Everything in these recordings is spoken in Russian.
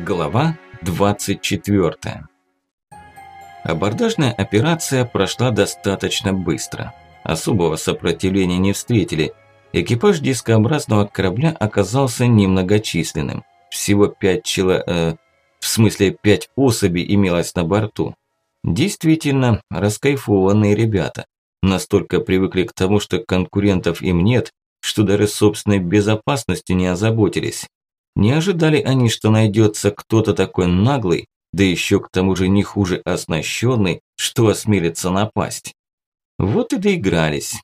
Глава 24. Абордажная операция прошла достаточно быстро. Особого сопротивления не встретили. Экипаж дискообразного корабля оказался немногочисленным. Всего 5 особей имелось на борту. Действительно, раскайфованные ребята. Настолько привыкли к тому, что конкурентов им нет, что даже собственной безопасностью не озаботились. Не ожидали они, что найдется кто-то такой наглый, да еще к тому же не хуже оснащенный, что осмелится напасть. Вот и доигрались.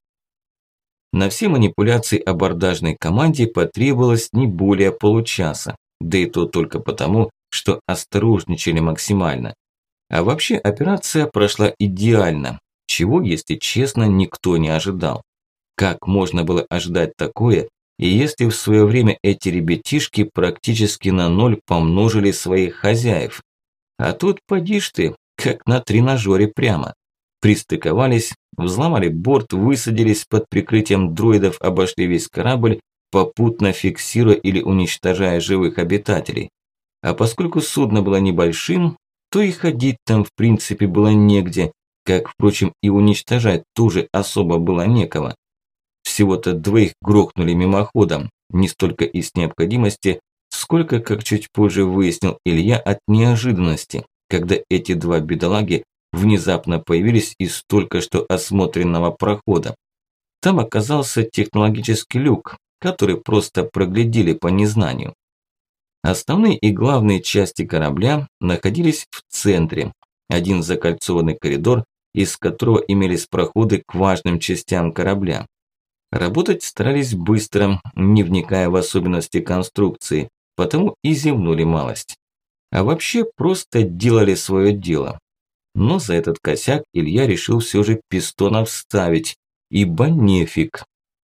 На все манипуляции абордажной команде потребовалось не более получаса, да и то только потому, что осторожничали максимально. А вообще операция прошла идеально, чего, если честно, никто не ожидал. Как можно было ожидать такое, и если в свое время эти ребятишки практически на ноль помножили своих хозяев? А тут поди ж ты, как на тренажере прямо. Пристыковались, взломали борт, высадились под прикрытием дроидов, обошли весь корабль, попутно фиксируя или уничтожая живых обитателей. А поскольку судно было небольшим, то и ходить там в принципе было негде, как, впрочем, и уничтожать тоже особо было некого. Всего-то двоих грохнули мимоходом, не столько из необходимости, сколько, как чуть позже выяснил Илья, от неожиданности, когда эти два бедолаги внезапно появились из только что осмотренного прохода. Там оказался технологический люк, который просто проглядели по незнанию. Основные и главные части корабля находились в центре, один закольцованный коридор, из которого имелись проходы к важным частям корабля. Работать старались быстро, не вникая в особенности конструкции, потому и зевнули малость. А вообще просто делали свое дело. Но за этот косяк Илья решил все же пистонов вставить, ибо нефиг.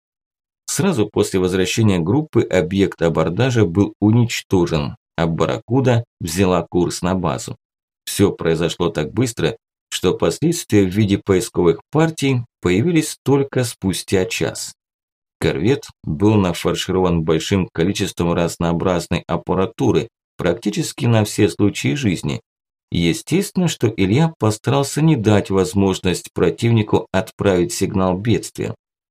Сразу после возвращения группы объект абордажа был уничтожен, а «Барракуда» взяла курс на базу. Все произошло так быстро, что последствия в виде поисковых партий появились только спустя час. Корвет был нафарширован большим количеством разнообразной аппаратуры, практически на все случаи жизни. Естественно, что Илья постарался не дать возможность противнику отправить сигнал бедствия.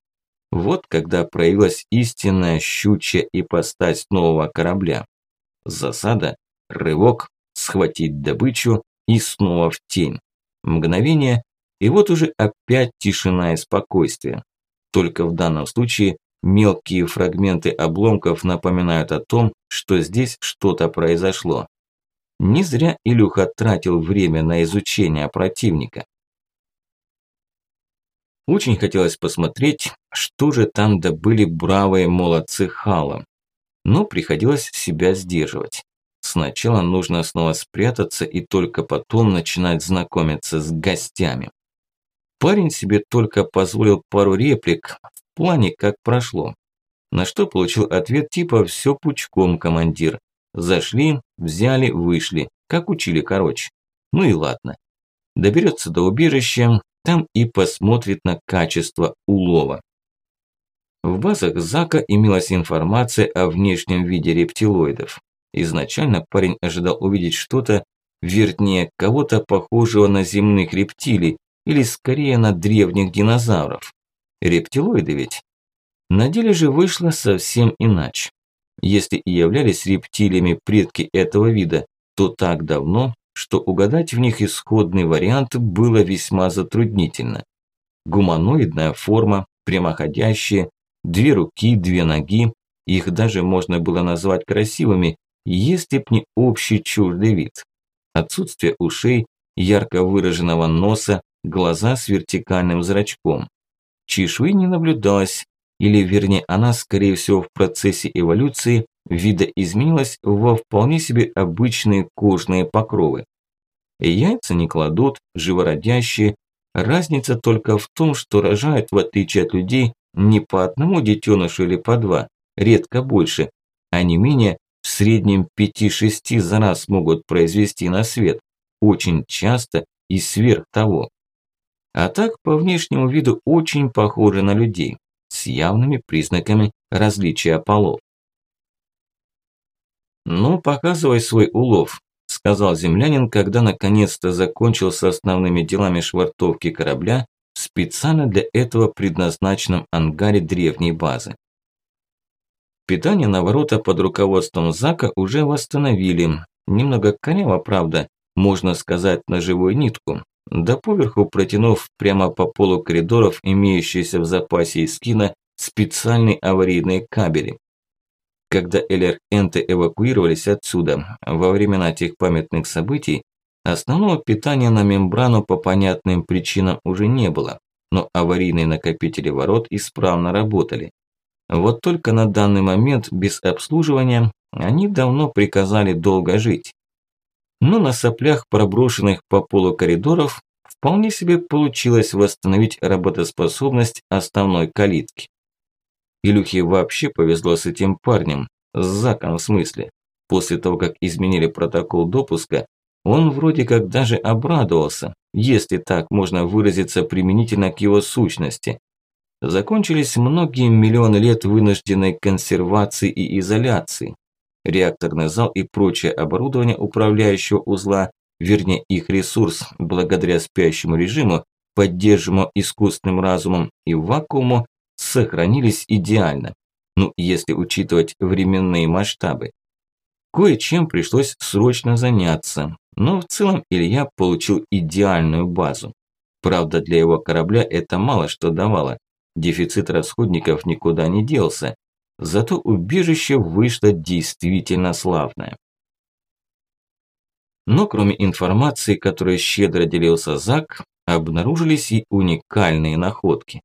Вот когда проявилась истинная щучья ипостась нового корабля. Засада, рывок, схватить добычу и снова в тень. Мгновение, и вот уже опять тишина и спокойствие. Только в данном случае мелкие фрагменты обломков напоминают о том, что здесь что-то произошло. Не зря Илюха тратил время на изучение противника. Очень хотелось посмотреть, что же там добыли бравые молодцы Хала. Но приходилось себя сдерживать. Сначала нужно снова спрятаться и только потом начинать знакомиться с гостями. Парень себе только позволил пару реплик в плане, как прошло. На что получил ответ типа «все пучком, командир». Зашли, взяли, вышли, как учили, короче. Ну и ладно. Доберется до убежища, там и посмотрит на качество улова. В базах Зака имелась информация о внешнем виде рептилоидов. Изначально парень ожидал увидеть что-то, вернее, кого-то похожего на земных рептилий, или скорее на древних динозавров. Рептилоиды ведь? На деле же вышло совсем иначе. Если и являлись рептилиями предки этого вида, то так давно, что угадать в них исходный вариант было весьма затруднительно. Гуманоидная форма, прямоходящие, 2 руки, 2 ноги, их даже можно было назвать красивыми, если б не общий чуждый вид. Отсутствие ушей, ярко выраженного носа, глаза с вертикальным зрачком. Чешуи не наблюдалось, или вернее она, скорее всего, в процессе эволюции видоизменилась во вполне себе обычные кожные покровы. Яйца не кладут, живородящие, разница только в том, что рожают, в отличие от людей, не по одному детенышу или по 2, редко больше, а не менее в среднем 5-6 за раз могут произвести на свет, очень часто и сверх того. А так по внешнему виду очень похожи на людей, с явными признаками различия полов. «Ну, показывай свой улов», – сказал землянин, когда наконец-то закончил с основными делами швартовки корабля в специально для этого предназначенном ангаре древней базы. Питание на ворота под руководством Зака уже восстановили. Немного коряво, правда, можно сказать, на живую нитку. Да поверху протянув прямо по полу коридоров имеющиеся в запасе из кино специальные аварийные кабели. Когда ЛР-энты эвакуировались отсюда во времена тех памятных событий, основного питания на мембрану по понятным причинам уже не было, но аварийные накопители ворот исправно работали. Вот только на данный момент без обслуживания они давно приказали долго жить. Но на соплях, проброшенных по полу коридоров, вполне себе получилось восстановить работоспособность основной калитки. Илюхе вообще повезло с этим парнем, с Заком в смысле. После того, как изменили протокол допуска, он вроде как даже обрадовался, если так можно выразиться применительно к его сущности. Закончились многие миллионы лет вынужденной консервации и изоляции. Реакторный зал и прочее оборудование управляющего узла, вернее их ресурс, благодаря спящему режиму, поддерживаемому искусственным разумом и вакууму, сохранились идеально. Ну, если учитывать временные масштабы. Кое-чем пришлось срочно заняться, но в целом Илья получил идеальную базу. Правда, для его корабля это мало что давало. Дефицит расходников никуда не делся. Зато убежище вышло действительно славное. Но кроме информации, которой щедро делился Зак, обнаружились и уникальные находки.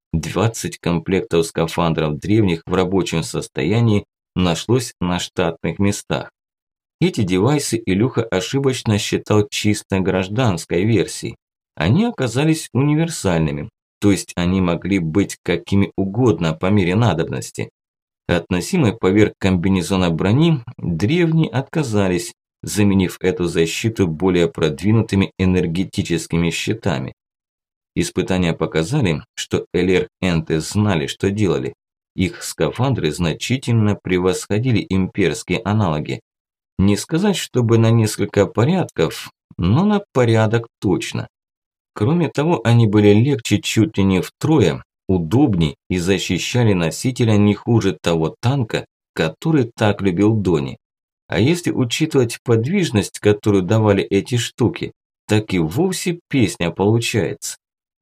20 комплектов скафандров древних в рабочем состоянии нашлось на штатных местах. Эти девайсы Илюха ошибочно считал чисто гражданской версией. Они оказались универсальными, то есть они могли быть какими угодно по мере надобности. Относимые поверх комбинезона брони, древние отказались, заменив эту защиту более продвинутыми энергетическими щитами. Испытания показали, что ЛР-энты знали, что делали. Их скафандры значительно превосходили имперские аналоги. Не сказать, чтобы на несколько порядков, но на порядок точно. Кроме того, они были легче чуть ли не втрое, удобнее и защищали носителя не хуже того танка, который так любил Дони. А если учитывать подвижность, которую давали эти штуки, так и вовсе песня получается.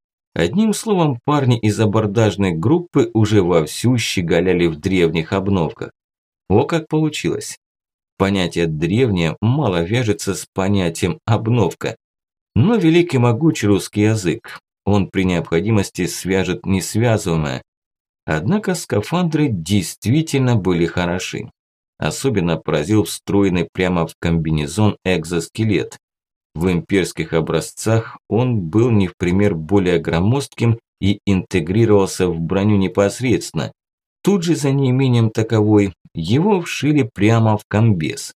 Одним словом, парни из абордажной группы уже вовсю щеголяли в древних обновках. О, как получилось. Понятие «древнее» мало вяжется с понятием «обновка». Но великий могучий русский язык, он при необходимости свяжет несвязуемое. Однако скафандры действительно были хороши. Особенно поразил встроенный прямо в комбинезон экзоскелет. В имперских образцах он был не в пример более громоздким и интегрировался в броню непосредственно. Тут же за неимением таковой его вшили прямо в комбез.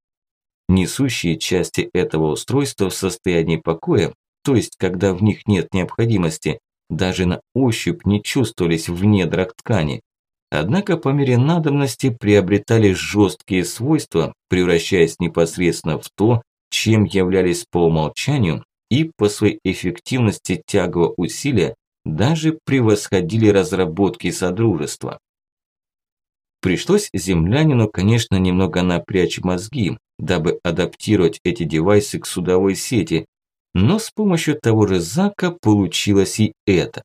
Несущие части этого устройства в состоянии покоя, то есть когда в них нет необходимости, даже на ощупь не чувствовались в недрах ткани. Однако по мере надобности приобретали жесткие свойства, превращаясь непосредственно в то, чем являлись по умолчанию и по своей эффективности тягового усилия даже превосходили разработки Содружества. Пришлось землянину, конечно, немного напрячь мозги, дабы адаптировать эти девайсы к судовой сети, но с помощью того же Зака получилось и это.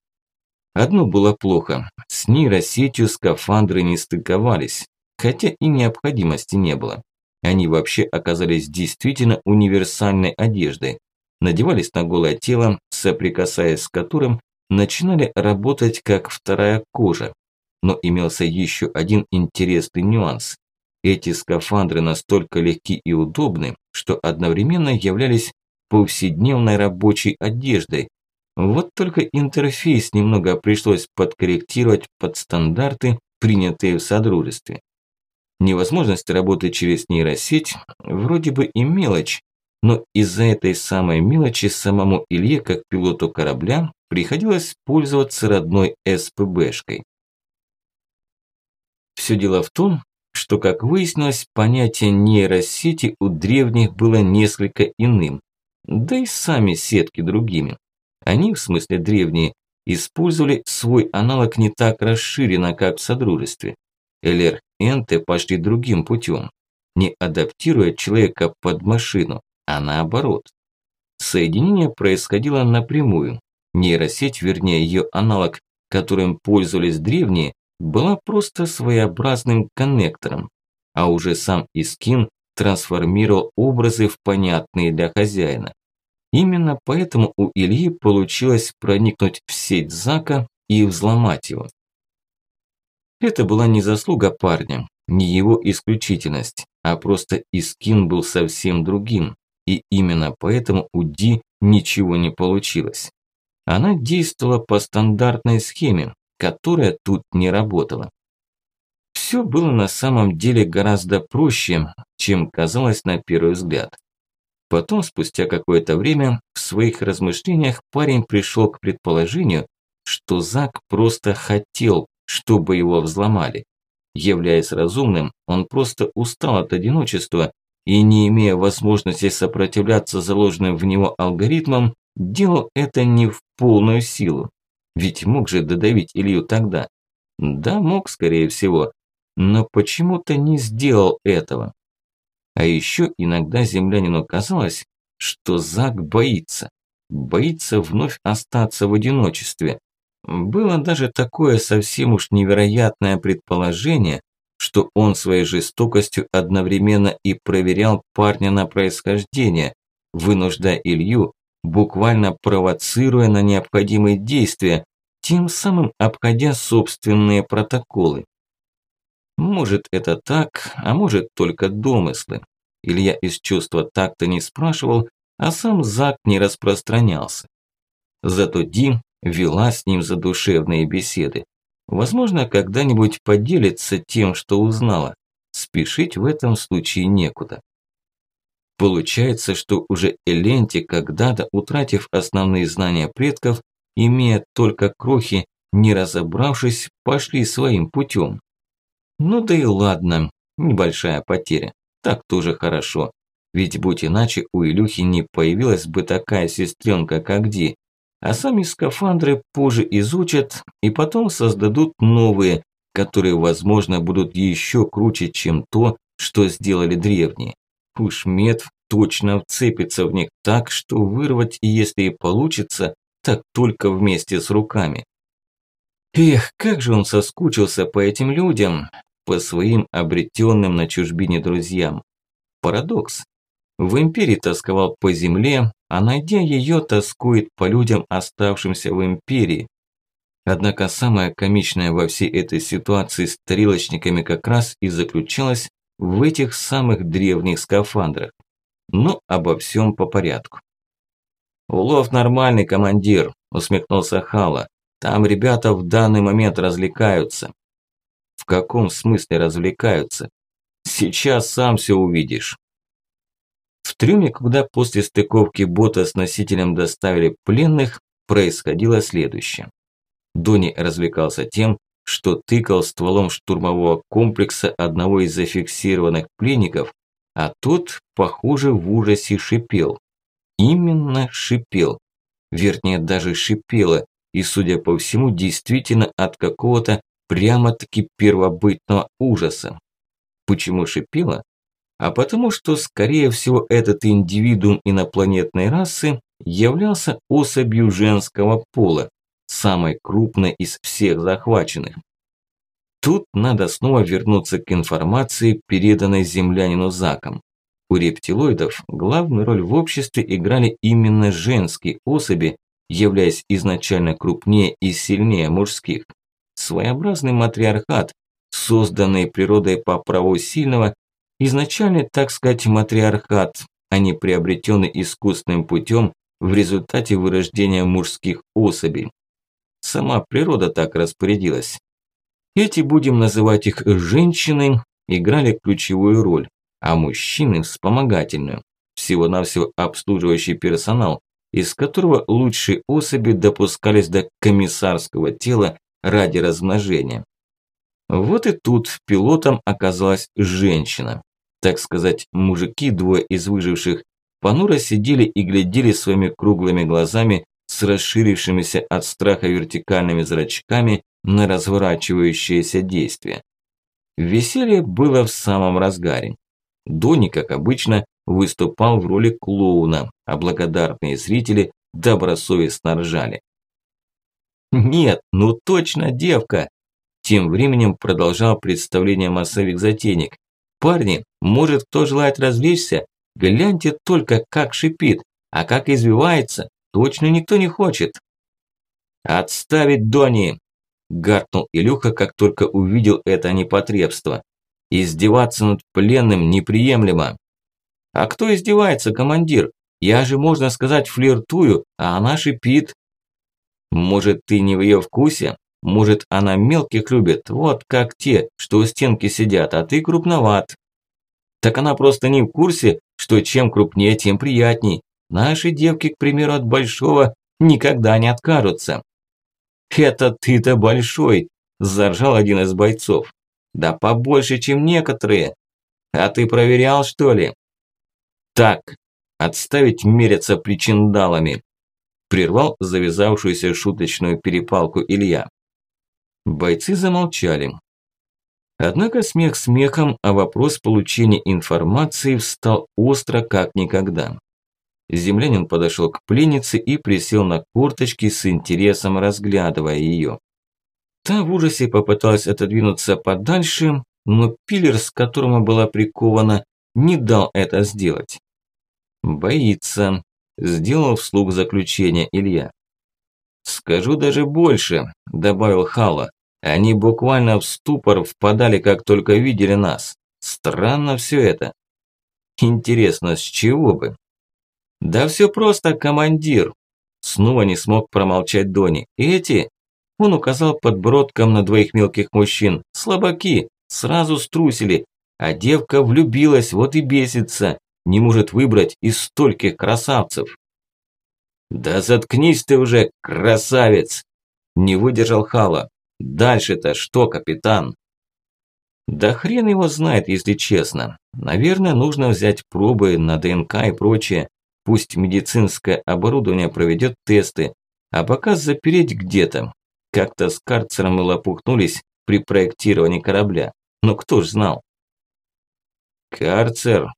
Одно было плохо, с нейросетью скафандры не стыковались, хотя и необходимости не было. Они вообще оказались действительно универсальной одеждой, надевались на голое тело, соприкасаясь с которым начинали работать как вторая кожа. Но имелся еще один интересный нюанс. Эти скафандры настолько легки и удобны, что одновременно являлись повседневной рабочей одеждой. Вот только интерфейс немного пришлось подкорректировать под стандарты, принятые в Содружестве. Невозможность работы через нейросеть вроде бы и мелочь, но из-за этой самой мелочи самому Илье, как пилоту корабля, приходилось пользоваться родной СПБшкой. Все дело в том, что, как выяснилось, понятие нейросети у древних было несколько иным, да и сами сетки другими. Они, в смысле древние, использовали свой аналог не так расширенно, как в Содружестве. ЛР-энты пошли другим путем, не адаптируя человека под машину, а наоборот. Соединение происходило напрямую. Нейросеть, вернее ее аналог, которым пользовались древние, была просто своеобразным коннектором, а уже сам Искин трансформировал образы в понятные для хозяина. Именно поэтому у Ильи получилось проникнуть в сеть Зака и взломать его. Это была не заслуга парня, не его исключительность, а просто Искин был совсем другим, и именно поэтому у Ди ничего не получилось. Она действовала по стандартной схеме, которая тут не работала. Все было на самом деле гораздо проще, чем казалось на первый взгляд. Потом, спустя какое-то время, в своих размышлениях парень пришел к предположению, что Зак просто хотел, чтобы его взломали. Являясь разумным, он просто устал от одиночества и, не имея возможности сопротивляться заложенным в него алгоритмам, делал это не в полную силу. Ведь мог же додавить Илью тогда. Да, мог, скорее всего, но почему-то не сделал этого. А еще иногда землянину казалось, что Зак боится. Боится вновь остаться в одиночестве. Было даже такое совсем уж невероятное предположение, что он своей жестокостью одновременно и проверял парня на происхождение, вынуждая Илью, буквально провоцируя на необходимые действия, тем самым обходя собственные протоколы. Может, это так, а может, только домыслы. Илья из чувства такта не спрашивал, а сам Зак не распространялся. Зато Ди вела с ним задушевные беседы. Возможно, когда-нибудь поделится тем, что узнала. Спешить в этом случае некуда. Получается, что уже Эленти, когда-то утратив основные знания предков, имея только крохи, не разобравшись, пошли своим путем. Ну да и ладно, небольшая потеря. Так тоже хорошо. Ведь будь иначе, у Илюхи не появилась бы такая сестренка, как Ди. А сами скафандры позже изучат и потом создадут новые, которые, возможно, будут еще круче, чем то, что сделали древние. Уж Медв точно вцепится в них так, что вырвать, и если и получится, так только вместе с руками. Эх, как же он соскучился по этим людям, по своим обретенным на чужбине друзьям. Парадокс. В империи тосковал по земле, а найдя ее, тоскует по людям, оставшимся в империи. Однако самое комичное во всей этой ситуации с тарелочниками как раз и заключалось в этих самых древних скафандрах. Но обо всем по порядку. «Улов нормальный, командир», – усмехнулся Хала. «Там ребята в данный момент развлекаются». «В каком смысле развлекаются?» «Сейчас сам все увидишь». В трюме, куда после стыковки бота с носителем доставили пленных, происходило следующее. Дони развлекался тем, что тыкал стволом штурмового комплекса одного из зафиксированных пленников, а тот, похоже, в ужасе шипел. Именно шипел. Вернее, даже шипело, и, судя по всему, действительно от какого-то прямо-таки первобытного ужаса. Почему шипело? А потому что, скорее всего, этот индивидуум инопланетной расы являлся особью женского пола, самой крупной из всех захваченных. Тут надо снова вернуться к информации, переданной землянину Заком. У рептилоидов главную роль в обществе играли именно женские особи, являясь изначально крупнее и сильнее мужских. Своеобразный матриархат, созданный природой по праву сильного, изначальный, так сказать, матриархат, а не приобретенный искусственным путем в результате вырождения мужских особей. Сама природа так распорядилась. Эти, будем называть их женщины, играли ключевую роль, а мужчины – вспомогательную, всего-навсего обслуживающий персонал, из которого лучшие особи допускались до комиссарского тела ради размножения. Вот и тут пилотом оказалась женщина. Так сказать, мужики, двое из выживших, понуро сидели и глядели своими круглыми глазами с расширившимися от страха вертикальными зрачками на разворачивающееся действие. Веселье было в самом разгаре. Дони, как обычно, выступал в роли клоуна, а благодарные зрители добросовестно ржали. «Нет, ну точно девка!» Тем временем продолжал представление массовик-затейник. «Парни, может, кто желает развлечься? Гляньте только, как шипит, а как извивается, точно никто не хочет». «Отставить, Дони!» – гаркнул Илюха, как только увидел это непотребство. «Издеваться над пленным неприемлемо». «А кто издевается, командир? Я же, можно сказать, флиртую, а она шипит». «Может, ты не в ее вкусе? Может, она мелких любит, вот как те, что у стенки сидят, а ты крупноват». «Так она просто не в курсе, что чем крупнее, тем приятней. Наши девки, к примеру, от большого никогда не откажутся». «Это ты-то большой», – заржал один из бойцов. «Да побольше, чем некоторые. А ты проверял, что ли?» «Так, отставить меряться причиндалами», – прервал завязавшуюся шуточную перепалку Илья. Бойцы замолчали. Однако смех смехом, а вопрос получения информации встал остро как никогда. Землянин подошел к пленнице и присел на корточки с интересом, разглядывая ее. Та в ужасе попыталась отодвинуться подальше, но пиллер, с которым была прикована, не дал это сделать. «Боится», – сделал вслух заключение Илья. «Скажу даже больше», – добавил Хала. «Они буквально в ступор впадали, как только видели нас. Странно все это». «Интересно, с чего бы?» «Да все просто, командир!» Снова не смог промолчать Дони. «Эти?» Он указал подбородком на двоих мелких мужчин. «Слабаки! Сразу струсили! А девка влюбилась, вот и бесится! Не может выбрать из стольких красавцев!» «Да заткнись ты уже, красавец!» Не выдержал Хала. «Дальше-то что, капитан?» «Да хрен его знает, если честно. Наверное, нужно взять пробы на ДНК и прочее. Пусть медицинское оборудование проведет тесты, а пока запереть где-то. Как-то с карцером мы лопухнулись при проектировании корабля. Но кто ж знал?» «Карцер?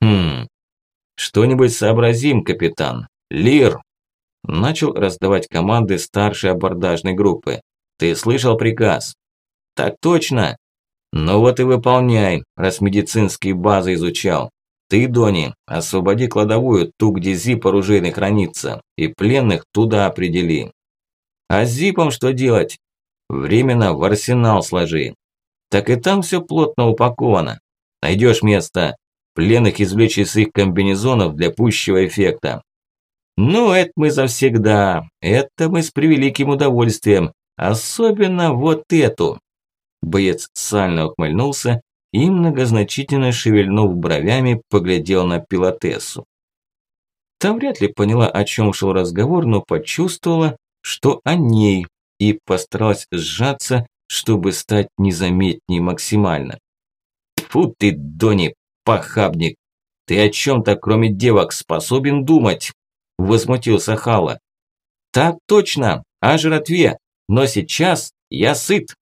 Что-нибудь сообразим, капитан. Лир!» Начал раздавать команды старшей абордажной группы. «Ты слышал приказ?» «Так точно!» «Ну вот и выполняй, раз медицинские базы изучал. Ты, Дони, освободи кладовую, ту, где зип оружейный хранится, и пленных туда определи. А с зипом что делать? Временно в арсенал сложи. Так и там все плотно упаковано. Найдешь место. Пленных извлечь из их комбинезонов для пущего эффекта. Ну, это мы завсегда. Это мы с превеликим удовольствием. Особенно вот эту». Боец сально ухмыльнулся и, многозначительно шевельнув бровями, поглядел на пилотессу. Та вряд ли поняла, о чем шел разговор, но почувствовала, что о ней, и постаралась сжаться, чтобы стать незаметней максимально. «Тьфу ты, Дони, похабник! Ты о чем-то, кроме девок, способен думать?» – возмутился Хала. «Так точно, о жратве, но сейчас я сыт!»